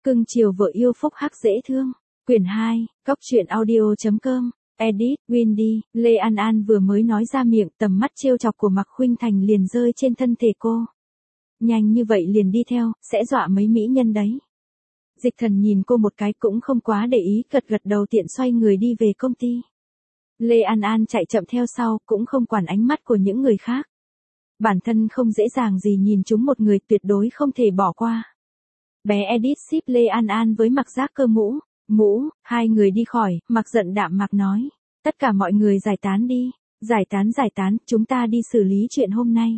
Cưng chiều vợ yêu phúc hắc dễ thương. Quyển 2, Cóc truyện audio.com. Edit, Windy, Lê An An vừa mới nói ra miệng, tầm mắt trêu chọc của Mạc Khuynh Thành liền rơi trên thân thể cô. Nhanh như vậy liền đi theo, sẽ dọa mấy mỹ nhân đấy. Dịch Thần nhìn cô một cái cũng không quá để ý, gật gật đầu tiện xoay người đi về công ty. Lê An An chạy chậm theo sau, cũng không quản ánh mắt của những người khác. Bản thân không dễ dàng gì nhìn chúng một người, tuyệt đối không thể bỏ qua. Bé Edit ship Lê An An với Mạc Giác Cơ mũ, hai người đi khỏi, Mạc giận đạm mạc nói. Tất cả mọi người giải tán đi, giải tán, chúng ta đi xử lý chuyện hôm nay.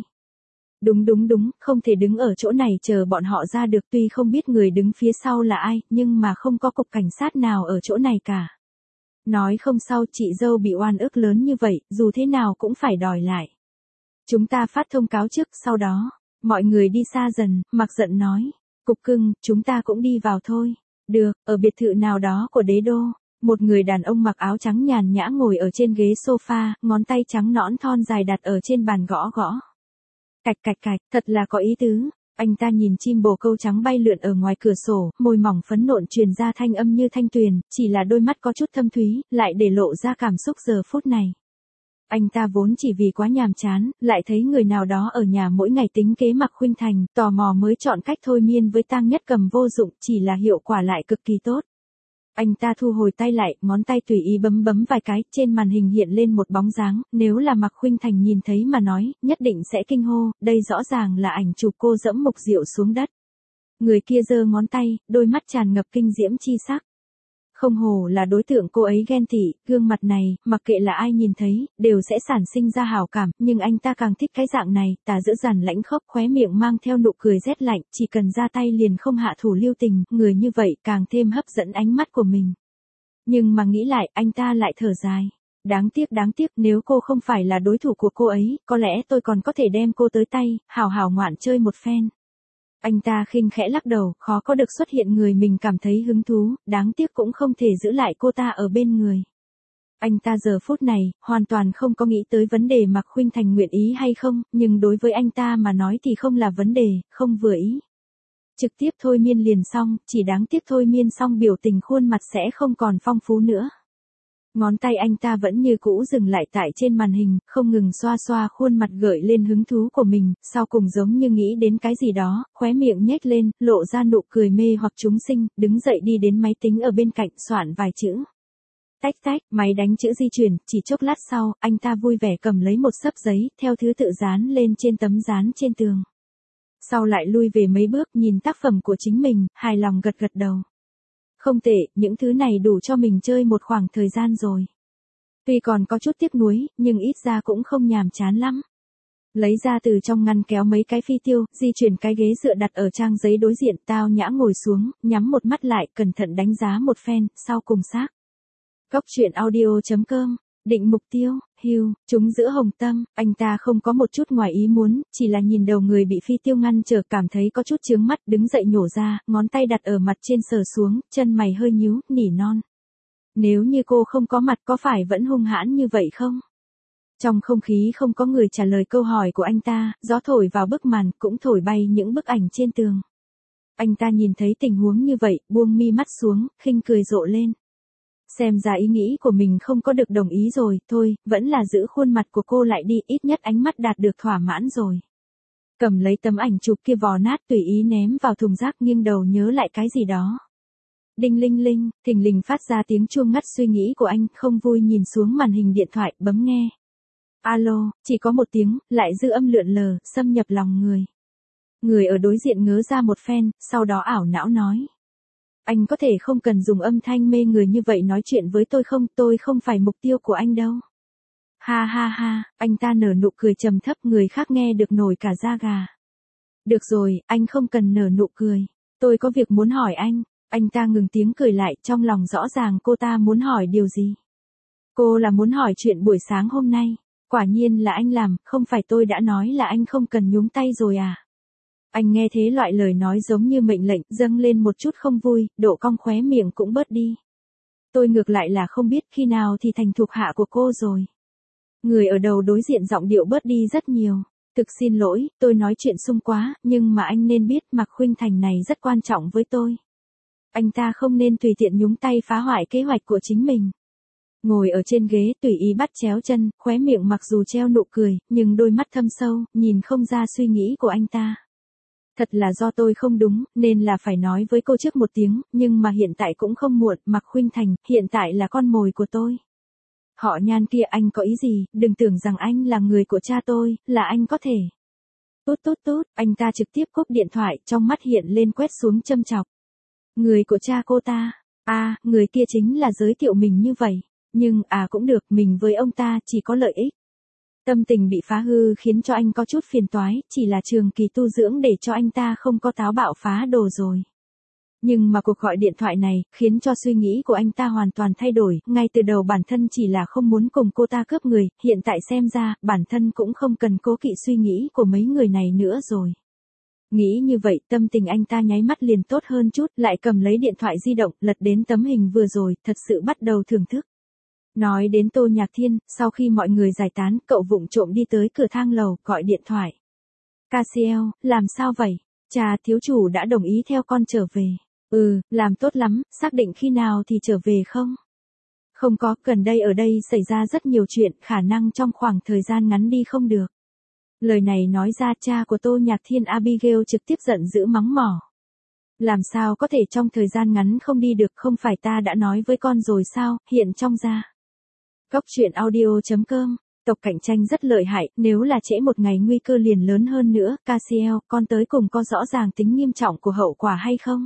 Đúng, không thể đứng ở chỗ này chờ bọn họ ra được, tuy không biết người đứng phía sau là ai, nhưng mà không có cục cảnh sát nào ở chỗ này cả. Nói không sao, chị dâu bị oan ức lớn như vậy, dù thế nào cũng phải đòi lại. Chúng ta phát thông cáo trước, sau đó, mọi người đi xa dần, Mạc giận nói. Cục cưng, chúng ta cũng đi vào thôi. Được, ở biệt thự nào đó của đế đô, một người đàn ông mặc áo trắng nhàn nhã ngồi ở trên ghế sofa, ngón tay trắng nõn thon dài đặt ở trên bàn gõ. Cạch, thật là có ý tứ. Anh ta nhìn chim bồ câu trắng bay lượn ở ngoài cửa sổ, môi mỏng phấn nộn truyền ra thanh âm như thanh tuyền, chỉ là đôi mắt có chút thâm thúy, lại để lộ ra cảm xúc giờ phút này. Anh ta vốn chỉ vì quá nhàm chán, lại thấy người nào đó ở nhà mỗi ngày tính kế Mạc Khuynh Thành, tò mò mới chọn cách thôi miên với Tang Nhất Cầm vô dụng, chỉ là hiệu quả lại cực kỳ tốt. Anh ta thu hồi tay lại, ngón tay tùy ý bấm vài cái, trên màn hình hiện lên một bóng dáng, nếu là Mạc Khuynh Thành nhìn thấy mà nói, nhất định sẽ kinh hô, đây rõ ràng là ảnh chụp cô dẫm Mục Diệu xuống đất. Người kia giơ ngón tay, đôi mắt tràn ngập kinh diễm chi sắc. Không hổ là đối tượng cô ấy ghen tị, gương mặt này, mặc kệ là ai nhìn thấy, đều sẽ sản sinh ra hảo cảm, nhưng anh ta càng thích cái dạng này, tà dữ dằn lãnh khốc, khóe miệng mang theo nụ cười rét lạnh, chỉ cần ra tay liền không hạ thủ lưu tình, người như vậy càng thêm hấp dẫn ánh mắt của mình. Nhưng mà nghĩ lại, anh ta lại thở dài. Đáng tiếc, nếu cô không phải là đối thủ của cô ấy, có lẽ tôi còn có thể đem cô tới tay, hảo ngoạn chơi một phen. Anh ta khinh khẽ lắc đầu, khó có được xuất hiện người mình cảm thấy hứng thú, đáng tiếc cũng không thể giữ lại cô ta ở bên người. Anh ta giờ phút này, hoàn toàn không có nghĩ tới vấn đề Mạc Khuynh Thành nguyện ý hay không, nhưng đối với anh ta mà nói thì không là vấn đề, không vừa ý. Trực tiếp thôi miên liền xong, chỉ đáng tiếc thôi miên xong biểu tình khuôn mặt sẽ không còn phong phú nữa. Ngón tay anh ta vẫn như cũ dừng lại tại trên màn hình, không ngừng xoa khuôn mặt gợi lên hứng thú của mình, sau cùng giống như nghĩ đến cái gì đó, khóe miệng nhếch lên, lộ ra nụ cười mê hoặc chúng sinh, đứng dậy đi đến máy tính ở bên cạnh, soạn vài chữ. Tách, máy đánh chữ di chuyển, chỉ chốc lát sau, anh ta vui vẻ cầm lấy một xấp giấy, theo thứ tự dán lên trên tấm dán trên tường. Sau lại lui về mấy bước, nhìn tác phẩm của chính mình, hài lòng gật đầu. Không tệ, những thứ này đủ cho mình chơi một khoảng thời gian rồi. Tuy còn có chút tiếc nuối, nhưng ít ra cũng không nhàm chán lắm. Lấy ra từ trong ngăn kéo mấy cái phi tiêu, di chuyển cái ghế dựa đặt ở trang giấy đối diện, tao nhã ngồi xuống, nhắm một mắt lại, cẩn thận đánh giá một phen, sau cùng xác. Cóc truyện audio.com. Định mục tiêu, hưu, trúng giữa hồng tâm, anh ta không có một chút ngoài ý muốn, chỉ là nhìn đầu người bị phi tiêu ngăn trở cảm thấy có chút chướng mắt, đứng dậy nhổ ra, ngón tay đặt ở mặt trên sờ xuống, chân mày hơi nhíu, nỉ non. Nếu như cô không có mặt có phải vẫn hung hãn như vậy không? Trong không khí không có người trả lời câu hỏi của anh ta, gió thổi vào bức màn, cũng thổi bay những bức ảnh trên tường. Anh ta nhìn thấy tình huống như vậy, buông mi mắt xuống, khinh cười rộ lên. Xem ra ý nghĩ của mình không có được đồng ý rồi, thôi, vẫn là giữ khuôn mặt của cô lại đi, ít nhất ánh mắt đạt được thỏa mãn rồi. Cầm lấy tấm ảnh chụp kia vò nát tùy ý ném vào thùng rác, nghiêng đầu nhớ lại cái gì đó. Đinh linh linh, thình lình phát ra tiếng chuông ngắt suy nghĩ của anh, không vui nhìn xuống màn hình điện thoại, bấm nghe. Alo, chỉ có một tiếng, lại dư âm lượn lờ, xâm nhập lòng người. Người ở đối diện ngớ ra một phen, sau đó ảo não nói. Anh có thể không cần dùng âm thanh mê người như vậy nói chuyện với tôi không phải mục tiêu của anh đâu. Ha, anh ta nở nụ cười trầm thấp, người khác nghe được nổi cả da gà. Được rồi, anh không cần nở nụ cười. Tôi có việc muốn hỏi anh ta ngừng tiếng cười lại, trong lòng rõ ràng cô ta muốn hỏi điều gì. Cô là muốn hỏi chuyện buổi sáng hôm nay. Quả nhiên là anh làm, không phải tôi đã nói là anh không cần nhúng tay rồi à. Anh nghe thế loại lời nói giống như mệnh lệnh, dâng lên một chút không vui, độ cong khóe miệng cũng bớt đi. Tôi ngược lại là không biết khi nào thì thành thuộc hạ của cô rồi. Người ở đầu đối diện giọng điệu bớt đi rất nhiều. Thực xin lỗi, tôi nói chuyện sung quá, nhưng mà anh nên biết Mạc Khuynh Thành này rất quan trọng với tôi. anh ta không nên tùy tiện nhúng tay phá hoại kế hoạch của chính mình. Ngồi ở trên ghế tùy ý bắt chéo chân, khóe miệng mặc dù treo nụ cười, nhưng đôi mắt thâm sâu, nhìn không ra suy nghĩ của anh ta. Thật là do tôi không đúng, nên là phải nói với cô trước một tiếng, nhưng mà hiện tại cũng không muộn, Mạc Khuynh Thành, hiện tại là con mồi của tôi. Họ Nhan kia, anh có ý gì, đừng tưởng rằng anh là người của cha tôi, là anh có thể. Tút tút tút, anh ta trực tiếp cúp điện thoại, trong mắt hiện lên quét xuống châm chọc. Người của cha cô ta, người kia chính là giới thiệu mình như vậy, nhưng cũng được, mình với ông ta chỉ có lợi ích. Tâm tình bị phá hư khiến cho anh có chút phiền toái, chỉ là trường kỳ tu dưỡng để cho anh ta không có táo bạo phá đồ rồi. Nhưng mà cuộc gọi điện thoại này, khiến cho suy nghĩ của anh ta hoàn toàn thay đổi, ngay từ đầu bản thân chỉ là không muốn cùng cô ta cướp người, hiện tại xem ra, bản thân cũng không cần cố kỵ suy nghĩ của mấy người này nữa rồi. Nghĩ như vậy, tâm tình anh ta nháy mắt liền tốt hơn chút, lại cầm lấy điện thoại di động, lật đến tấm hình vừa rồi, thật sự bắt đầu thưởng thức. Nói đến Tô Nhạc Thiên, sau khi mọi người giải tán, cậu vụng trộm đi tới cửa thang lầu, gọi điện thoại. Casiel, làm sao vậy? Cha thiếu chủ đã đồng ý theo con trở về. Làm tốt lắm, xác định khi nào thì trở về không? Không có, gần đây ở đây xảy ra rất nhiều chuyện, khả năng trong khoảng thời gian ngắn đi không được. Lời này nói ra, cha của Tô Nhạc Thiên Abigail trực tiếp giận dữ mắng mỏ. Làm sao có thể trong thời gian ngắn không đi được, không phải ta đã nói với con rồi sao, hiện trong gia. Góc truyện audio.com, tộc cạnh tranh rất lợi hại, nếu là trễ một ngày nguy cơ liền lớn hơn nữa, Casiel, con tới cùng có rõ ràng tính nghiêm trọng của hậu quả hay không?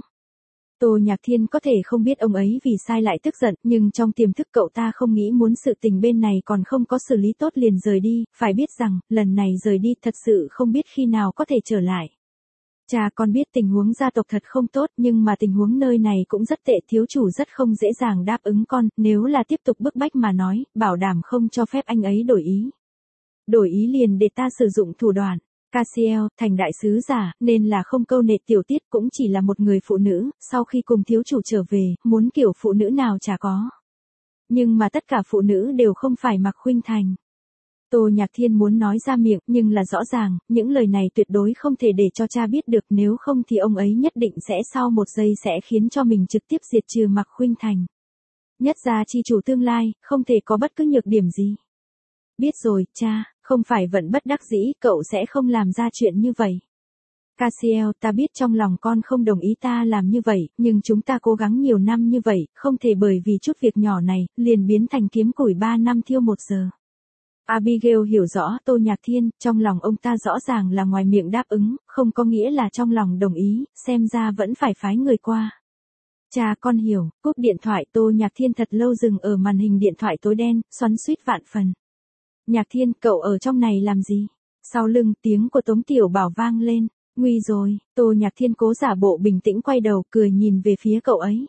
Tô Nhạc Thiên có thể không biết ông ấy vì sai lại tức giận, nhưng trong tiềm thức cậu ta không nghĩ muốn sự tình bên này còn không có xử lý tốt liền rời đi, phải biết rằng, lần này rời đi thật sự không biết khi nào có thể trở lại. Cha, con biết tình huống gia tộc thật không tốt, nhưng mà tình huống nơi này cũng rất tệ, thiếu chủ rất không dễ dàng đáp ứng con, nếu là tiếp tục bức bách mà nói, bảo đảm không cho phép anh ấy đổi ý. Đổi ý liền để ta sử dụng thủ đoạn. Casiel, thành đại sứ giả, nên là không câu nệ tiểu tiết, cũng chỉ là một người phụ nữ, sau khi cùng thiếu chủ trở về, muốn kiểu phụ nữ nào chả có. Nhưng mà tất cả phụ nữ đều không phải Mạc Khuynh Thành. Tô Nhạc Thiên muốn nói ra miệng, nhưng là rõ ràng, những lời này tuyệt đối không thể để cho cha biết được, nếu không thì ông ấy nhất định sẽ sau một giây sẽ khiến cho mình trực tiếp diệt trừ Mạc Khuynh Thành. Nhất gia chi chủ tương lai, không thể có bất cứ nhược điểm gì. Biết rồi, cha, không phải vẫn bất đắc dĩ, cậu sẽ không làm ra chuyện như vậy. Casiel, ta biết trong lòng con không đồng ý ta làm như vậy, nhưng chúng ta cố gắng nhiều năm như vậy, không thể bởi vì chút việc nhỏ này, liền biến thành kiếm củi 3 năm thiêu 1 giờ. Abigail hiểu rõ Tô Nhạc Thiên, trong lòng ông ta rõ ràng là ngoài miệng đáp ứng, không có nghĩa là trong lòng đồng ý, xem ra vẫn phải phái người qua. Cha, con hiểu, cúp điện thoại. Tô Nhạc Thiên thật lâu dừng ở màn hình điện thoại tối đen, xoắn xuýt vạn phần. Nhạc Thiên, cậu ở trong này làm gì? Sau lưng, tiếng của Tống Tiểu Bảo vang lên. Nguy rồi. Tô Nhạc Thiên cố giả bộ bình tĩnh quay đầu, cười nhìn về phía cậu ấy.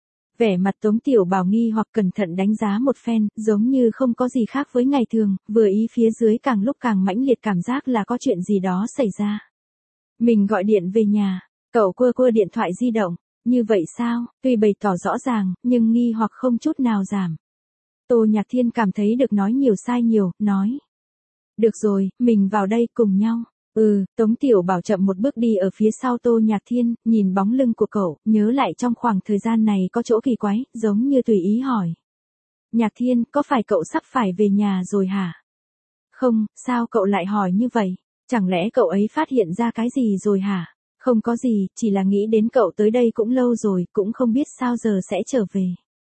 Vẻ mặt Tống Tiểu Bảo nghi hoặc cẩn thận đánh giá một phen, giống như không có gì khác với ngày thường, vừa ý phía dưới càng lúc càng mãnh liệt cảm giác là có chuyện gì đó xảy ra. Mình gọi điện về nhà, cậu quơ điện thoại di động, như vậy sao? Tuy bày tỏ rõ ràng, nhưng nghi hoặc không chút nào giảm. Tô Nhạc Thiên cảm thấy được nói nhiều sai nhiều, nói. Được rồi, mình vào đây cùng nhau. Tống Tiểu Bảo chậm một bước đi ở phía sau Tô Nhạc Thiên, nhìn bóng lưng của cậu, nhớ lại trong khoảng thời gian này có chỗ kỳ quái, giống như tùy ý hỏi. Nhạc Thiên, có phải cậu sắp phải về nhà rồi hả? Không, sao cậu lại hỏi như vậy? Chẳng lẽ cậu ấy phát hiện ra cái gì rồi hả? Không có gì, chỉ là nghĩ đến cậu tới đây cũng lâu rồi, cũng không biết sao giờ sẽ trở về.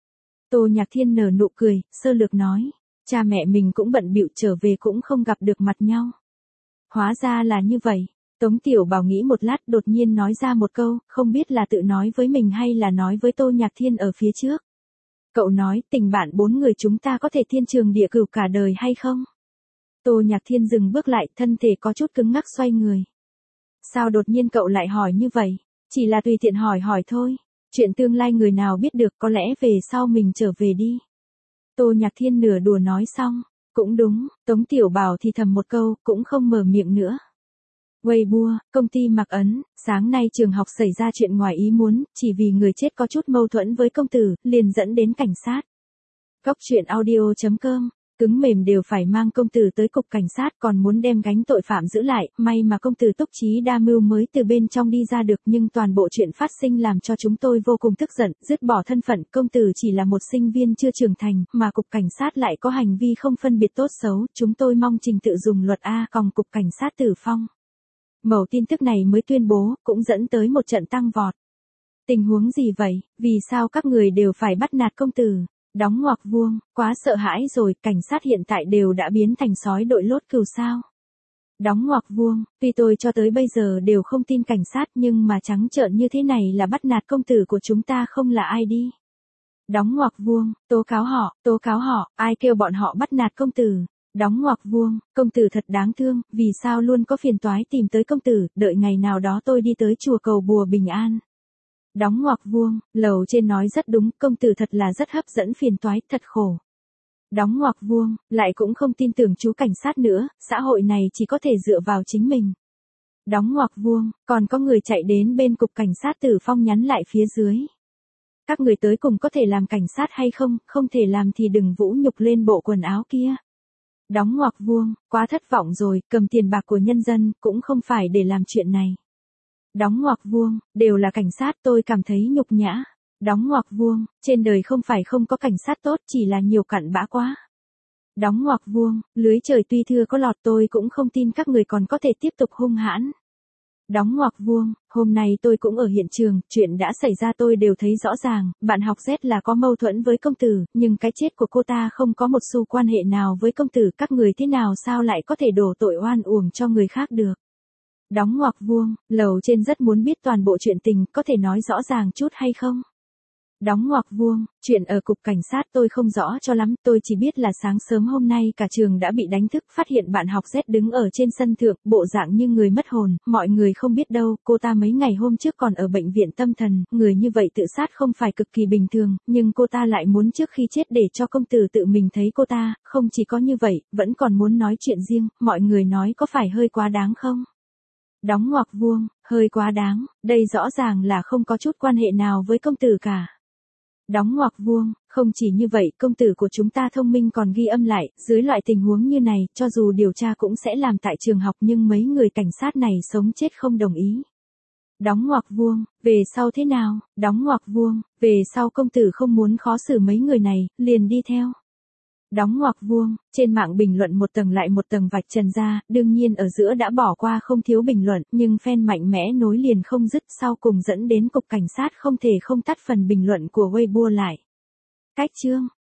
Tô Nhạc Thiên nở nụ cười, sơ lược nói. Cha mẹ mình cũng bận bịu, trở về cũng không gặp được mặt nhau. Hóa ra là như vậy. Tống Tiểu Bảo nghĩ một lát, đột nhiên nói ra một câu, không biết là tự nói với mình hay là nói với Tô Nhạc Thiên ở phía trước. Cậu nói, tình bạn 4 người chúng ta có thể thiên trường địa cửu cả đời hay không? Tô Nhạc Thiên dừng bước lại, thân thể có chút cứng ngắc xoay người. Sao đột nhiên cậu lại hỏi như vậy? Chỉ là tùy tiện hỏi thôi. Chuyện tương lai người nào biết được, có lẽ về sau mình trở về đi. Tô Nhạc Thiên nửa đùa nói xong. Cũng đúng, Tống Tiểu Bảo thì thầm một câu, cũng không mở miệng nữa. Weibo, công ty Mạc Ấn, sáng nay trường học xảy ra chuyện ngoài ý muốn, chỉ vì người chết có chút mâu thuẫn với công tử, liền dẫn đến cảnh sát. Góc truyện audio.com Cứng mềm đều phải mang công tử tới cục cảnh sát, còn muốn đem gánh tội phạm giữ lại, may mà công tử túc trí đa mưu mới từ bên trong đi ra được, nhưng toàn bộ chuyện phát sinh làm cho chúng tôi vô cùng tức giận, dứt bỏ thân phận, công tử chỉ là một sinh viên chưa trưởng thành, mà cục cảnh sát lại có hành vi không phân biệt tốt xấu, chúng tôi mong trình tự dùng luật A còng cục cảnh sát Tử Phong. Mẩu tin tức này mới tuyên bố, cũng dẫn tới một trận tăng vọt. Tình huống gì vậy, vì sao các người đều phải bắt nạt công tử? Đóng ngoặc vuông, quá sợ hãi rồi, cảnh sát hiện tại đều đã biến thành sói đội lốt cừu sao. Đóng ngoặc vuông, tuy tôi cho tới bây giờ đều không tin cảnh sát nhưng mà trắng trợn như thế này là bắt nạt công tử của chúng ta không là ai đi. Đóng ngoặc vuông, tố cáo họ, ai kêu bọn họ bắt nạt công tử. Đóng ngoặc vuông, công tử thật đáng thương, vì sao luôn có phiền toái tìm tới công tử, đợi ngày nào đó tôi đi tới chùa cầu bùa bình an. Đóng ngoặc vuông, lầu trên nói rất đúng, công tử thật là rất hấp dẫn phiền toái, thật khổ. Đóng ngoặc vuông, lại cũng không tin tưởng chú cảnh sát nữa, xã hội này chỉ có thể dựa vào chính mình. Đóng ngoặc vuông, còn có người chạy đến bên cục cảnh sát Tử Phong nhắn lại phía dưới. Các người tới cùng có thể làm cảnh sát hay không, không thể làm thì đừng vũ nhục lên bộ quần áo kia. Đóng ngoặc vuông, quá thất vọng rồi, cầm tiền bạc của nhân dân, cũng không phải để làm chuyện này. Đóng ngoặc vuông, đều là cảnh sát tôi cảm thấy nhục nhã. Đóng ngoặc vuông, trên đời không phải không có cảnh sát tốt chỉ là nhiều cặn bã quá. Đóng ngoặc vuông, lưới trời tuy thưa có lọt tôi cũng không tin các người còn có thể tiếp tục hung hãn. Đóng ngoặc vuông, hôm nay tôi cũng ở hiện trường, chuyện đã xảy ra tôi đều thấy rõ ràng, bạn học Z là có mâu thuẫn với công tử, nhưng cái chết của cô ta không có một xu quan hệ nào với công tử, các người thế nào sao lại có thể đổ tội oan uổng cho người khác được. Đóng ngoặc vuông, lầu trên rất muốn biết toàn bộ chuyện tình, có thể nói rõ ràng chút hay không? Đóng ngoặc vuông, chuyện ở cục cảnh sát tôi không rõ cho lắm, tôi chỉ biết là sáng sớm hôm nay cả trường đã bị đánh thức, phát hiện bạn học Z đứng ở trên sân thượng, bộ dạng như người mất hồn, mọi người không biết đâu, cô ta mấy ngày hôm trước còn ở bệnh viện tâm thần, người như vậy tự sát không phải cực kỳ bình thường, nhưng cô ta lại muốn trước khi chết để cho công tử tự mình thấy cô ta, không chỉ có như vậy, vẫn còn muốn nói chuyện riêng, mọi người nói có phải hơi quá đáng không? Đóng ngoặc vuông, hơi quá đáng, đây rõ ràng là không có chút quan hệ nào với công tử cả. Đóng ngoặc vuông, không chỉ như vậy, công tử của chúng ta thông minh còn ghi âm lại, dưới loại tình huống như này, cho dù điều tra cũng sẽ làm tại trường học nhưng mấy người cảnh sát này sống chết không đồng ý. Đóng ngoặc vuông, về sau thế nào? Đóng ngoặc vuông, về sau công tử không muốn khó xử mấy người này, liền đi theo. Đóng ngoặc vuông, trên mạng bình luận một tầng lại một tầng vạch trần ra, đương nhiên ở giữa đã bỏ qua không thiếu bình luận, nhưng fan mạnh mẽ nối liền không dứt, sau cùng dẫn đến cục cảnh sát không thể không tắt phần bình luận của Weibo lại. Cách chương